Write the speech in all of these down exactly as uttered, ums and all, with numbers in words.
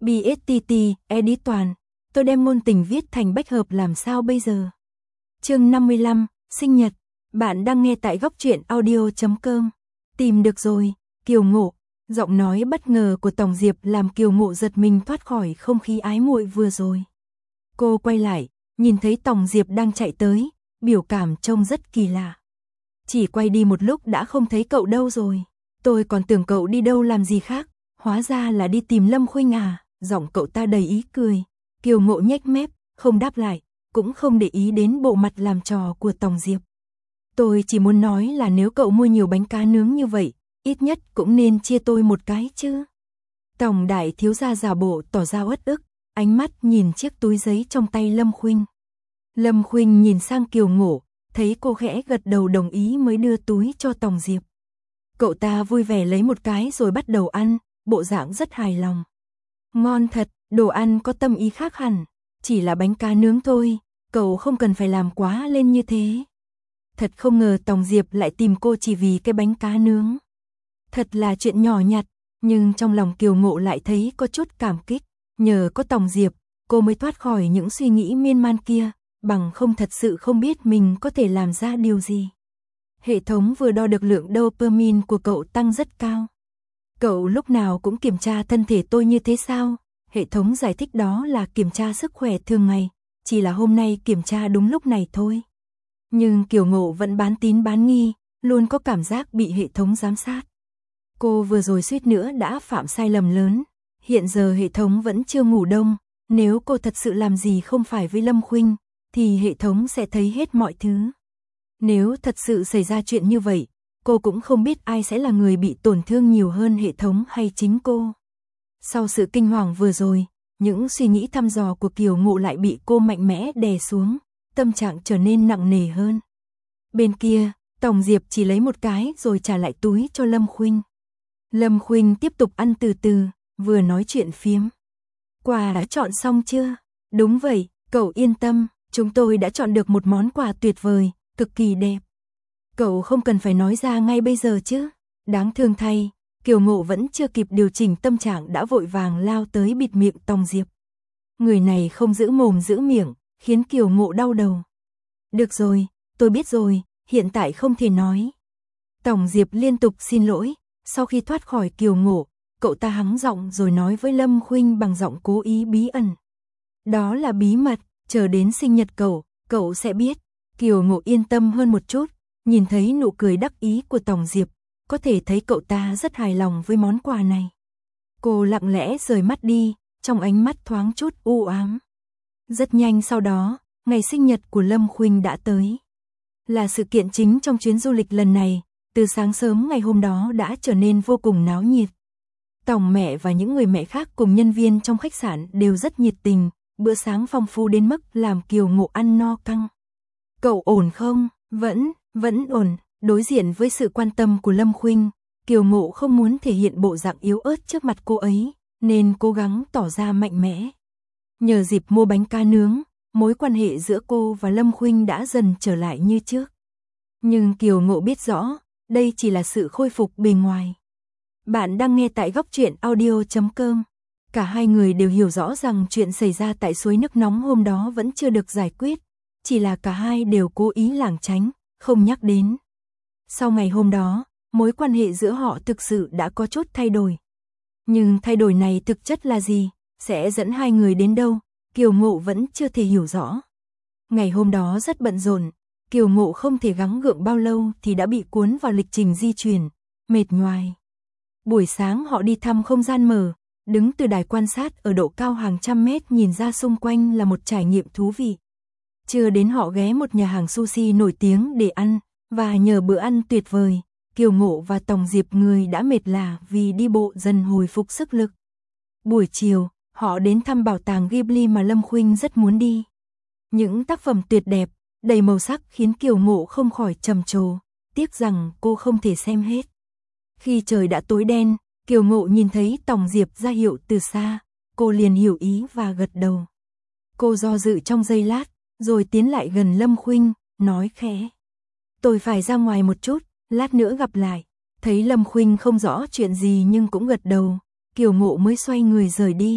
bê ét tê tê, edit toàn. Tôi đem ngôn tình viết thành bách hợp làm sao bây giờ? Chương năm mươi lăm, sinh nhật. Bạn đang nghe tại góc truyện audio chấm com. Tìm được rồi, Kiều Ngộ. Giọng nói bất ngờ của Tòng Diệp làm Kiều Ngộ giật mình thoát khỏi không khí ái muội vừa rồi. Cô quay lại, nhìn thấy Tòng Diệp đang chạy tới, biểu cảm trông rất kỳ lạ. Chỉ quay đi một lúc đã không thấy cậu đâu rồi. Tôi còn tưởng cậu đi đâu làm gì khác, hóa ra là đi tìm Lâm Khuynh à, giọng cậu ta đầy ý cười. Kiều Ngộ nhếch mép, không đáp lại, cũng không để ý đến bộ mặt làm trò của Tòng Diệp. Tôi chỉ muốn nói là nếu cậu mua nhiều bánh cá nướng như vậy, ít nhất cũng nên chia tôi một cái chứ. Tòng đại thiếu gia giả bộ tỏ ra uất ức, ánh mắt nhìn chiếc túi giấy trong tay Lâm Khuynh. Lâm Khuynh nhìn sang Kiều Ngộ, thấy cô khẽ gật đầu đồng ý mới đưa túi cho Tòng Diệp. Cậu ta vui vẻ lấy một cái rồi bắt đầu ăn, bộ dạng rất hài lòng. Ngon thật, đồ ăn có tâm ý khác hẳn, chỉ là bánh cá nướng thôi, cậu không cần phải làm quá lên như thế. Thật không ngờ Tòng Diệp lại tìm cô chỉ vì cái bánh cá nướng. Thật là chuyện nhỏ nhặt, nhưng trong lòng Kiều Ngộ lại thấy có chút cảm kích. Nhờ có Tòng Diệp, cô mới thoát khỏi những suy nghĩ miên man kia, bằng không thật sự không biết mình có thể làm ra điều gì. Hệ thống vừa đo được lượng dopamine của cậu tăng rất cao. Cậu lúc nào cũng kiểm tra thân thể tôi như thế sao? Hệ thống giải thích đó là kiểm tra sức khỏe thường ngày, chỉ là hôm nay kiểm tra đúng lúc này thôi. Nhưng Kiều Ngộ vẫn bán tín bán nghi, luôn có cảm giác bị hệ thống giám sát. Cô vừa rồi suýt nữa đã phạm sai lầm lớn, hiện giờ hệ thống vẫn chưa ngủ đông, nếu cô thật sự làm gì không phải với Lâm Khuynh, thì hệ thống sẽ thấy hết mọi thứ. Nếu thật sự xảy ra chuyện như vậy, cô cũng không biết ai sẽ là người bị tổn thương nhiều hơn hệ thống hay chính cô. Sau sự kinh hoàng vừa rồi, những suy nghĩ thăm dò của Kiều Ngộ lại bị cô mạnh mẽ đè xuống, tâm trạng trở nên nặng nề hơn. Bên kia, Tòng Diệp chỉ lấy một cái rồi trả lại túi cho Lâm Khuynh. Lâm Khuynh tiếp tục ăn từ từ, vừa nói chuyện phiếm. Quà đã chọn xong chưa? Đúng vậy, cậu yên tâm, chúng tôi đã chọn được một món quà tuyệt vời, cực kỳ đẹp. Cậu không cần phải nói ra ngay bây giờ chứ. Đáng thương thay, Kiều Ngộ vẫn chưa kịp điều chỉnh tâm trạng đã vội vàng lao tới bịt miệng Tòng Diệp. Người này không giữ mồm giữ miệng, khiến Kiều Ngộ đau đầu. Được rồi, tôi biết rồi, hiện tại không thể nói. Tòng Diệp liên tục xin lỗi, sau khi thoát khỏi Kiều Ngộ, cậu ta hắng giọng rồi nói với Lâm Khuynh bằng giọng cố ý bí ẩn. Đó là bí mật, chờ đến sinh nhật cậu, cậu sẽ biết. Kiều Ngộ yên tâm hơn một chút, nhìn thấy nụ cười đắc ý của Tòng Diệp, có thể thấy cậu ta rất hài lòng với món quà này. Cô lặng lẽ rời mắt đi, trong ánh mắt thoáng chút u ám. Rất nhanh sau đó, ngày sinh nhật của Lâm Khuynh đã tới. Là sự kiện chính trong chuyến du lịch lần này, từ sáng sớm ngày hôm đó đã trở nên vô cùng náo nhiệt. Tòng mẹ và những người mẹ khác cùng nhân viên trong khách sạn đều rất nhiệt tình, bữa sáng phong phú đến mức làm Kiều Ngộ ăn no căng. Cậu ổn không? Vẫn, vẫn ổn. Đối diện với sự quan tâm của Lâm Khuynh, Kiều Ngộ không muốn thể hiện bộ dạng yếu ớt trước mặt cô ấy, nên cố gắng tỏ ra mạnh mẽ. Nhờ dịp mua bánh cá nướng, mối quan hệ giữa cô và Lâm Khuynh đã dần trở lại như trước. Nhưng Kiều Ngộ biết rõ, đây chỉ là sự khôi phục bề ngoài. Bạn đang nghe tại góc truyện audio chấm com. Cả hai người đều hiểu rõ rằng chuyện xảy ra tại suối nước nóng hôm đó vẫn chưa được giải quyết, chỉ là cả hai đều cố ý lảng tránh, không nhắc đến. Sau ngày hôm đó, mối quan hệ giữa họ thực sự đã có chút thay đổi. Nhưng thay đổi này thực chất là gì, sẽ dẫn hai người đến đâu, Kiều Ngộ vẫn chưa thể hiểu rõ. Ngày hôm đó rất bận rộn, Kiều Ngộ không thể gắng gượng bao lâu thì đã bị cuốn vào lịch trình di chuyển, mệt nhoài. Buổi sáng họ đi thăm không gian mở, đứng từ đài quan sát ở độ cao hàng trăm mét nhìn ra xung quanh là một trải nghiệm thú vị. Trưa đến họ ghé một nhà hàng sushi nổi tiếng để ăn, và nhờ bữa ăn tuyệt vời, Kiều Ngộ và Tòng Diệp người đã mệt lả vì đi bộ dần hồi phục sức lực. Buổi chiều, họ đến thăm bảo tàng Ghibli mà Lâm Khuynh rất muốn đi. Những tác phẩm tuyệt đẹp, đầy màu sắc khiến Kiều Ngộ không khỏi trầm trồ, tiếc rằng cô không thể xem hết. Khi trời đã tối đen, Kiều Ngộ nhìn thấy Tòng Diệp ra hiệu từ xa, cô liền hiểu ý và gật đầu. Cô do dự trong giây lát, rồi tiến lại gần Lâm Khuynh, nói khẽ. Tôi phải ra ngoài một chút, lát nữa gặp lại. Thấy Lâm Khuynh không rõ chuyện gì nhưng cũng gật đầu, Kiều Ngộ mới xoay người rời đi.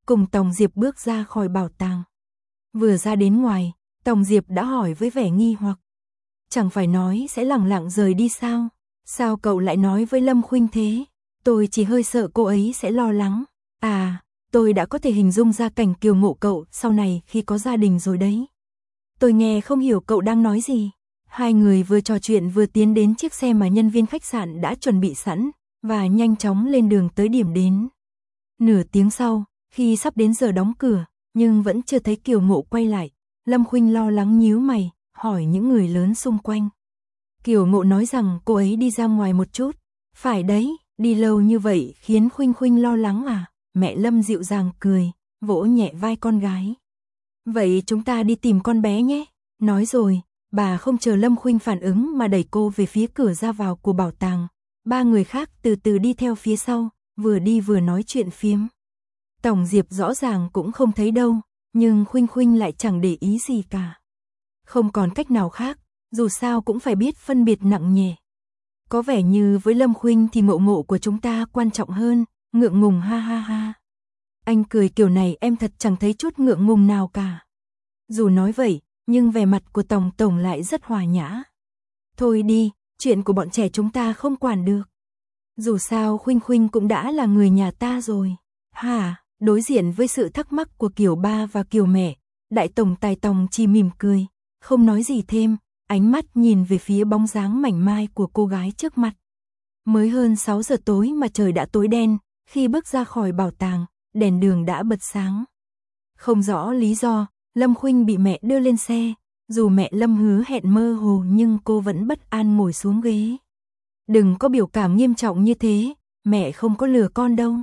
cùng Tòng Diệp bước ra khỏi bảo tàng. Vừa ra đến ngoài, Tòng Diệp đã hỏi với vẻ nghi hoặc. Chẳng phải nói sẽ lẳng lặng rời đi sao? Sao cậu lại nói với Lâm Khuynh thế? Tôi chỉ hơi sợ cô ấy sẽ lo lắng. À, tôi đã có thể hình dung ra cảnh Kiều Ngộ cậu sau này khi có gia đình rồi đấy. Tôi nghe không hiểu cậu đang nói gì. Hai người vừa trò chuyện vừa tiến đến chiếc xe mà nhân viên khách sạn đã chuẩn bị sẵn, và nhanh chóng lên đường tới điểm đến. Nửa tiếng sau, khi sắp đến giờ đóng cửa, nhưng vẫn chưa thấy Kiều Ngộ quay lại, Lâm Khuynh lo lắng nhíu mày, hỏi những người lớn xung quanh. Kiều Ngộ nói rằng cô ấy đi ra ngoài một chút. Phải đấy, đi lâu như vậy khiến Khuynh Khuynh lo lắng à? Mẹ Lâm dịu dàng cười, vỗ nhẹ vai con gái. Vậy chúng ta đi tìm con bé nhé. Nói rồi, bà không chờ Lâm Khuynh phản ứng mà đẩy cô về phía cửa ra vào của bảo tàng. Ba người khác từ từ đi theo phía sau, vừa đi vừa nói chuyện phiếm. Tòng Diệp rõ ràng cũng không thấy đâu, nhưng Khuynh Khuynh lại chẳng để ý gì cả. Không còn cách nào khác, dù sao cũng phải biết phân biệt nặng nhẹ. Có vẻ như với Lâm Khuynh thì Ngộ Ngộ của chúng ta quan trọng hơn, ngượng ngùng ha ha ha. Anh cười kiểu này em thật chẳng thấy chút ngượng ngùng nào cả. Dù nói vậy, nhưng vẻ mặt của Tòng Tổng lại rất hòa nhã. Thôi đi, chuyện của bọn trẻ chúng ta không quản được. Dù sao Khuynh Khuynh cũng đã là người nhà ta rồi. Hả, đối diện với sự thắc mắc của Kiều ba và Kiều mẹ, Đại Tổng Tài Tòng chỉ mỉm cười, không nói gì thêm, ánh mắt nhìn về phía bóng dáng mảnh mai của cô gái trước mặt. Mới hơn sáu giờ tối mà trời đã tối đen, khi bước ra khỏi bảo tàng, đèn đường đã bật sáng. Không rõ lý do, Lâm Khuynh bị mẹ đưa lên xe, dù mẹ Lâm hứa hẹn mơ hồ nhưng cô vẫn bất an ngồi xuống ghế. Đừng có biểu cảm nghiêm trọng như thế, mẹ không có lừa con đâu.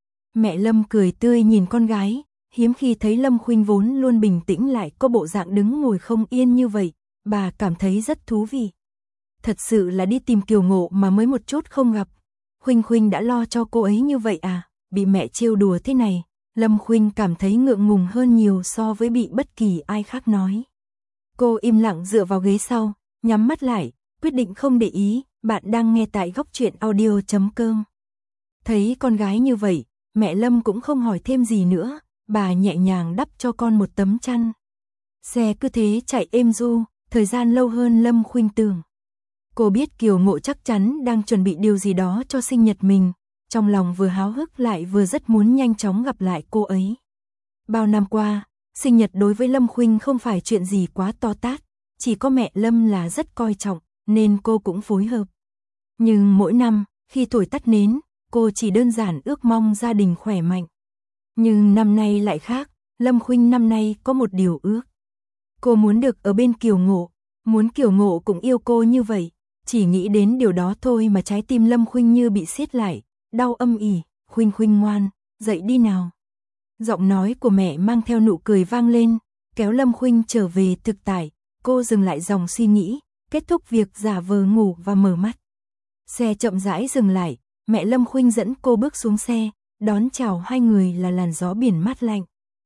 Mẹ Lâm cười tươi nhìn con gái, hiếm khi thấy Lâm Khuynh vốn luôn bình tĩnh lại có bộ dạng đứng ngồi không yên như vậy, bà cảm thấy rất thú vị. Thật sự là đi tìm Kiều Ngộ mà mới một chút không gặp. Khuynh Khuynh đã lo cho cô ấy như vậy à, bị mẹ trêu đùa thế này, Lâm Khuynh cảm thấy ngượng ngùng hơn nhiều so với bị bất kỳ ai khác nói. Cô im lặng dựa vào ghế sau, nhắm mắt lại, quyết định không để ý. Bạn đang nghe tại góc truyện audio chấm com. Thấy con gái như vậy, mẹ Lâm cũng không hỏi thêm gì nữa, bà nhẹ nhàng đắp cho con một tấm chăn. Xe cứ thế chạy êm du, thời gian lâu hơn Lâm Khuynh tưởng. Cô biết Kiều Ngộ chắc chắn đang chuẩn bị điều gì đó cho sinh nhật mình, trong lòng vừa háo hức lại vừa rất muốn nhanh chóng gặp lại cô ấy. Bao năm qua, sinh nhật đối với Lâm Khuynh không phải chuyện gì quá to tát, chỉ có mẹ Lâm là rất coi trọng, nên cô cũng phối hợp. Nhưng mỗi năm, khi thổi tắt nến, cô chỉ đơn giản ước mong gia đình khỏe mạnh. Nhưng năm nay lại khác, Lâm Khuynh năm nay có một điều ước. Cô muốn được ở bên Kiều Ngộ, muốn Kiều Ngộ cũng yêu cô như vậy. Chỉ nghĩ đến điều đó thôi mà trái tim Lâm Khuynh như bị siết lại, đau âm ỉ. Khuynh Khuynh ngoan, dậy đi nào. Giọng nói của mẹ mang theo nụ cười vang lên, kéo Lâm Khuynh trở về thực tại. Cô dừng lại dòng suy nghĩ, kết thúc việc giả vờ ngủ và mở mắt. Xe chậm rãi dừng lại, mẹ Lâm Khuynh dẫn cô bước xuống xe, đón chào hai người là làn gió biển mát lạnh.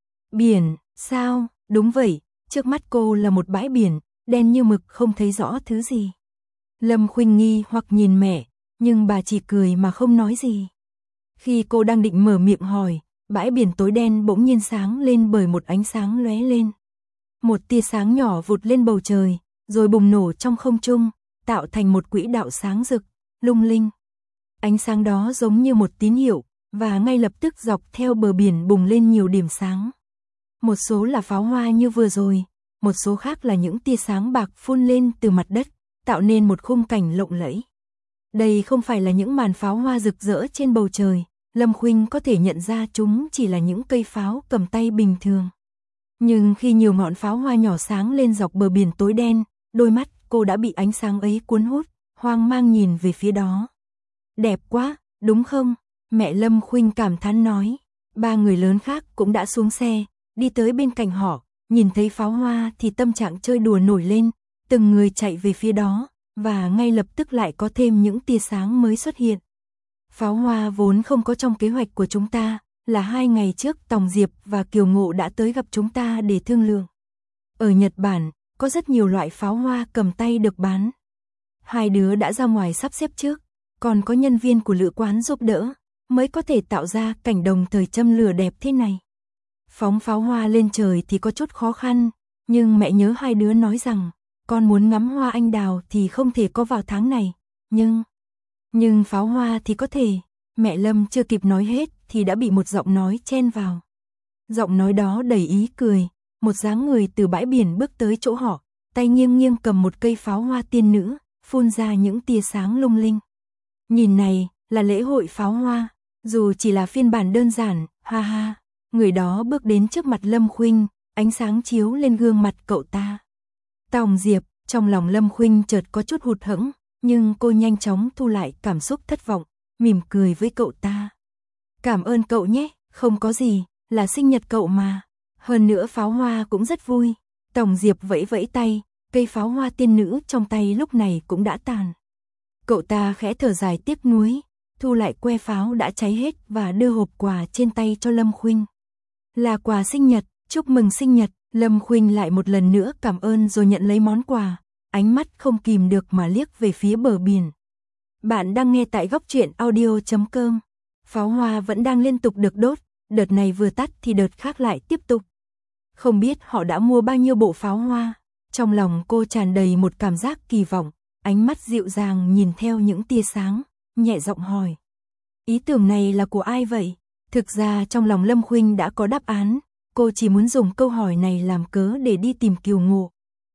Biển, sao? Đúng vậy, trước mắt cô là một bãi biển, đen như mực không thấy rõ thứ gì. Lâm Khuynh nghi hoặc nhìn mẹ, nhưng bà chỉ cười mà không nói gì. Khi cô đang định mở miệng hỏi, bãi biển tối đen bỗng nhiên sáng lên bởi một ánh sáng lóe lên. Một tia sáng nhỏ vụt lên bầu trời, rồi bùng nổ trong không trung, tạo thành một quỹ đạo sáng rực, lung linh. Ánh sáng đó giống như một tín hiệu, và ngay lập tức dọc theo bờ biển bùng lên nhiều điểm sáng. Một số là pháo hoa như vừa rồi, một số khác là những tia sáng bạc phun lên từ mặt đất, tạo nên một khung cảnh lộng lẫy. Đây không phải là những màn pháo hoa rực rỡ trên bầu trời, Lâm Khuynh có thể nhận ra chúng chỉ là những cây pháo cầm tay bình thường. Nhưng khi nhiều ngọn pháo hoa nhỏ sáng lên dọc bờ biển tối đen, đôi mắt cô đã bị ánh sáng ấy cuốn hút, hoang mang nhìn về phía đó. Đẹp quá, đúng không? Mẹ Lâm Khuynh cảm thán nói. Ba người lớn khác cũng đã xuống xe, đi tới bên cạnh họ, nhìn thấy pháo hoa thì tâm trạng chơi đùa nổi lên, từng người chạy về phía đó, và ngay lập tức lại có thêm những tia sáng mới xuất hiện. Pháo hoa vốn không có trong kế hoạch của chúng ta, là hai ngày trước Tòng Diệp và Kiều Ngộ đã tới gặp chúng ta để thương lượng. Ở Nhật Bản, có rất nhiều loại pháo hoa cầm tay được bán. Hai đứa đã ra ngoài sắp xếp trước, còn có nhân viên của lữ quán giúp đỡ, mới có thể tạo ra cảnh đồng thời châm lửa đẹp thế này. Phóng pháo hoa lên trời thì có chút khó khăn, nhưng mẹ nhớ hai đứa nói rằng, con muốn ngắm hoa anh đào thì không thể có vào tháng này, nhưng... Nhưng pháo hoa thì có thể. Mẹ Lâm chưa kịp nói hết thì đã bị một giọng nói chen vào. Giọng nói đó đầy ý cười, một dáng người từ bãi biển bước tới chỗ họ, tay nghiêng nghiêng cầm một cây pháo hoa tiên nữ, phun ra những tia sáng lung linh. Nhìn này, là lễ hội pháo hoa, dù chỉ là phiên bản đơn giản, ha ha. Người đó bước đến trước mặt Lâm Khuynh, ánh sáng chiếu lên gương mặt cậu ta. Tòng Diệp, trong lòng Lâm Khuynh chợt có chút hụt hẫng, nhưng cô nhanh chóng thu lại cảm xúc thất vọng, mỉm cười với cậu ta. Cảm ơn cậu nhé, không có gì, là sinh nhật cậu mà. Hơn nữa pháo hoa cũng rất vui. Tòng Diệp vẫy vẫy tay, cây pháo hoa tiên nữ trong tay lúc này cũng đã tàn. Cậu ta khẽ thở dài tiếc nuối, thu lại que pháo đã cháy hết và đưa hộp quà trên tay cho Lâm Khuynh. Là quà sinh nhật, chúc mừng sinh nhật. Lâm Khuynh lại một lần nữa cảm ơn rồi nhận lấy món quà, ánh mắt không kìm được mà liếc về phía bờ biển. Bạn đang nghe tại góc truyện audio chấm com. Pháo hoa vẫn đang liên tục được đốt, đợt này vừa tắt thì đợt khác lại tiếp tục. Không biết họ đã mua bao nhiêu bộ pháo hoa. Trong lòng cô tràn đầy một cảm giác kỳ vọng, ánh mắt dịu dàng nhìn theo những tia sáng, nhẹ giọng hỏi. Ý tưởng này là của ai vậy? Thực ra trong lòng Lâm Khuynh đã có đáp án, cô chỉ muốn dùng câu hỏi này làm cớ để đi tìm Kiều Ngộ.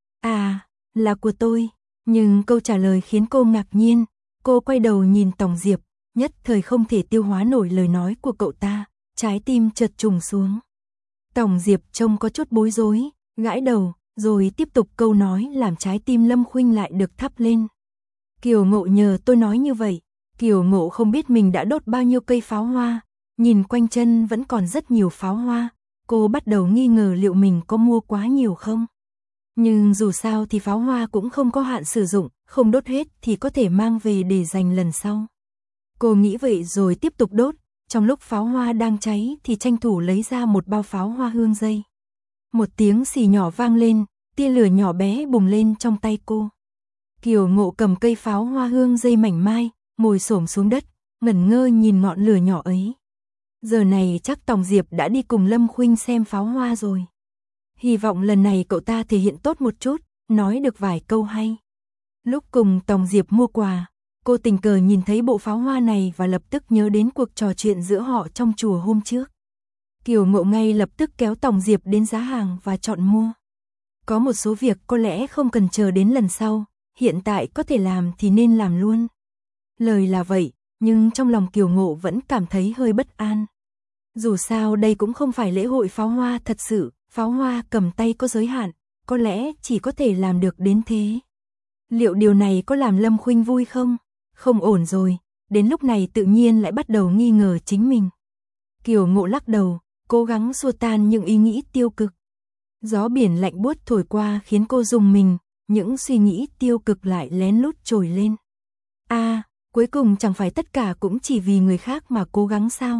À, là của tôi. Nhưng câu trả lời khiến cô ngạc nhiên, cô quay đầu nhìn Tòng Diệp, nhất thời không thể tiêu hóa nổi lời nói của cậu ta, trái tim chợt trùng xuống. Tòng Diệp trông có chút bối rối, gãi đầu, rồi tiếp tục câu nói làm trái tim Lâm Khuynh lại được thắp lên. Kiều Ngộ nhờ tôi nói như vậy. Kiều Ngộ không biết mình đã đốt bao nhiêu cây pháo hoa, nhìn quanh chân vẫn còn rất nhiều pháo hoa, cô bắt đầu nghi ngờ liệu mình có mua quá nhiều không. Nhưng dù sao thì pháo hoa cũng không có hạn sử dụng, không đốt hết thì có thể mang về để dành lần sau. Cô nghĩ vậy rồi tiếp tục đốt, trong lúc pháo hoa đang cháy thì tranh thủ lấy ra một bao pháo hoa hương dây. Một tiếng xì nhỏ vang lên, tia lửa nhỏ bé bùng lên trong tay cô. Kiều Ngộ cầm cây pháo hoa hương dây mảnh mai, ngồi xổm xuống đất, ngẩn ngơ nhìn ngọn lửa nhỏ ấy. Giờ này chắc Tòng Diệp đã đi cùng Lâm Khuynh xem pháo hoa rồi. Hy vọng lần này cậu ta thể hiện tốt một chút, nói được vài câu hay. Lúc cùng Tòng Diệp mua quà, cô tình cờ nhìn thấy bộ pháo hoa này và lập tức nhớ đến cuộc trò chuyện giữa họ trong chùa hôm trước. Kiều Ngộ ngay lập tức kéo Tòng Diệp đến giá hàng và chọn mua. Có một số việc có lẽ không cần chờ đến lần sau, hiện tại có thể làm thì nên làm luôn. Lời là vậy, nhưng trong lòng Kiều Ngộ vẫn cảm thấy hơi bất an. Dù sao đây cũng không phải lễ hội pháo hoa thật sự, pháo hoa cầm tay có giới hạn, có lẽ chỉ có thể làm được đến thế. Liệu điều này có làm Lâm Khuynh vui không? Không ổn rồi, đến lúc này tự nhiên lại bắt đầu nghi ngờ chính mình. Kiều Ngộ lắc đầu, cố gắng xua tan những ý nghĩ tiêu cực. Gió biển lạnh buốt thổi qua khiến cô rùng mình, những suy nghĩ tiêu cực lại lén lút trồi lên. À, cuối cùng chẳng phải tất cả cũng chỉ vì người khác mà cố gắng sao?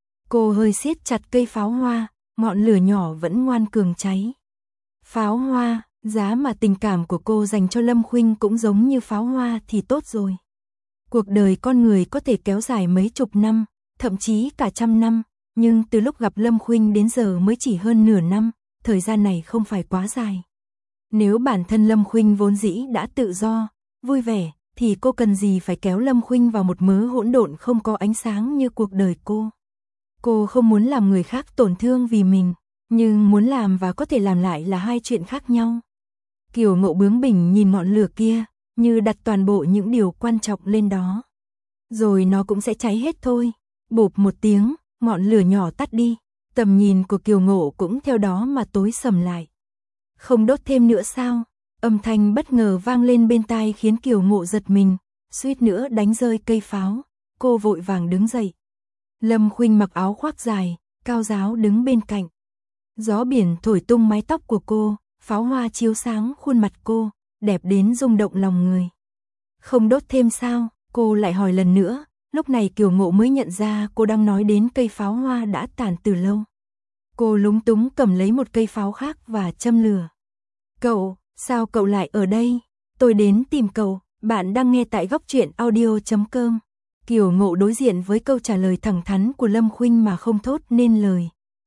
Cô hơi siết chặt cây pháo hoa, ngọn lửa nhỏ vẫn ngoan cường cháy. Pháo hoa, giá mà tình cảm của cô dành cho Lâm Khuynh cũng giống như pháo hoa thì tốt rồi. Cuộc đời con người có thể kéo dài mấy chục năm, thậm chí cả trăm năm, nhưng từ lúc gặp Lâm Khuynh đến giờ mới chỉ hơn nửa năm, thời gian này không phải quá dài. Nếu bản thân Lâm Khuynh vốn dĩ đã tự do, vui vẻ, thì cô cần gì phải kéo Lâm Khuynh vào một mớ hỗn độn không có ánh sáng như cuộc đời cô. Cô không muốn làm người khác tổn thương vì mình, nhưng muốn làm và có thể làm lại là hai chuyện khác nhau. Kiều Ngộ bướng bỉnh nhìn ngọn lửa kia, như đặt toàn bộ những điều quan trọng lên đó. Rồi nó cũng sẽ cháy hết thôi. Bụp một tiếng, ngọn lửa nhỏ tắt đi, tầm nhìn của Kiều Ngộ cũng theo đó mà tối sầm lại. Không đốt thêm nữa sao? Âm thanh bất ngờ vang lên bên tai khiến Kiều Ngộ giật mình, suýt nữa đánh rơi cây pháo. Cô vội vàng đứng dậy. Lâm Khuynh mặc áo khoác dài, cao ráo đứng bên cạnh. Gió biển thổi tung mái tóc của cô, pháo hoa chiếu sáng khuôn mặt cô, đẹp đến rung động lòng người. Không đốt thêm sao? Cô lại hỏi lần nữa, lúc này Kiều Ngộ mới nhận ra cô đang nói đến cây pháo hoa đã tàn từ lâu. Cô lúng túng cầm lấy một cây pháo khác và châm lửa. Cậu, sao cậu lại ở đây? Tôi đến tìm cậu, bạn đang nghe tại góc truyện audio chấm com. Kiều Ngộ đối diện với câu trả lời thẳng thắn của Lâm Khuynh mà không thốt nên lời.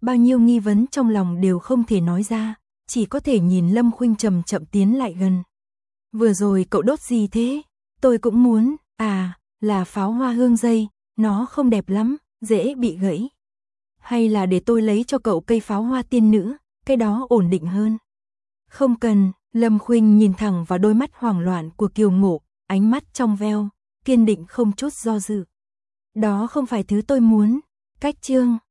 bao nhiêu nghi vấn trong lòng đều không thể nói ra, chỉ có thể nhìn Lâm Khuynh chậm chậm tiến lại gần. Vừa rồi cậu đốt gì thế? Tôi cũng muốn, à, là pháo hoa hương dây, nó không đẹp lắm, dễ bị gãy. Hay là để tôi lấy cho cậu cây pháo hoa tiên nữ, cái đó ổn định hơn. Không cần, Lâm Khuynh nhìn thẳng vào đôi mắt hoảng loạn của Kiều Ngộ, ánh mắt trong veo, kiên định không chút do dự. Đó không phải thứ tôi muốn. Cách chương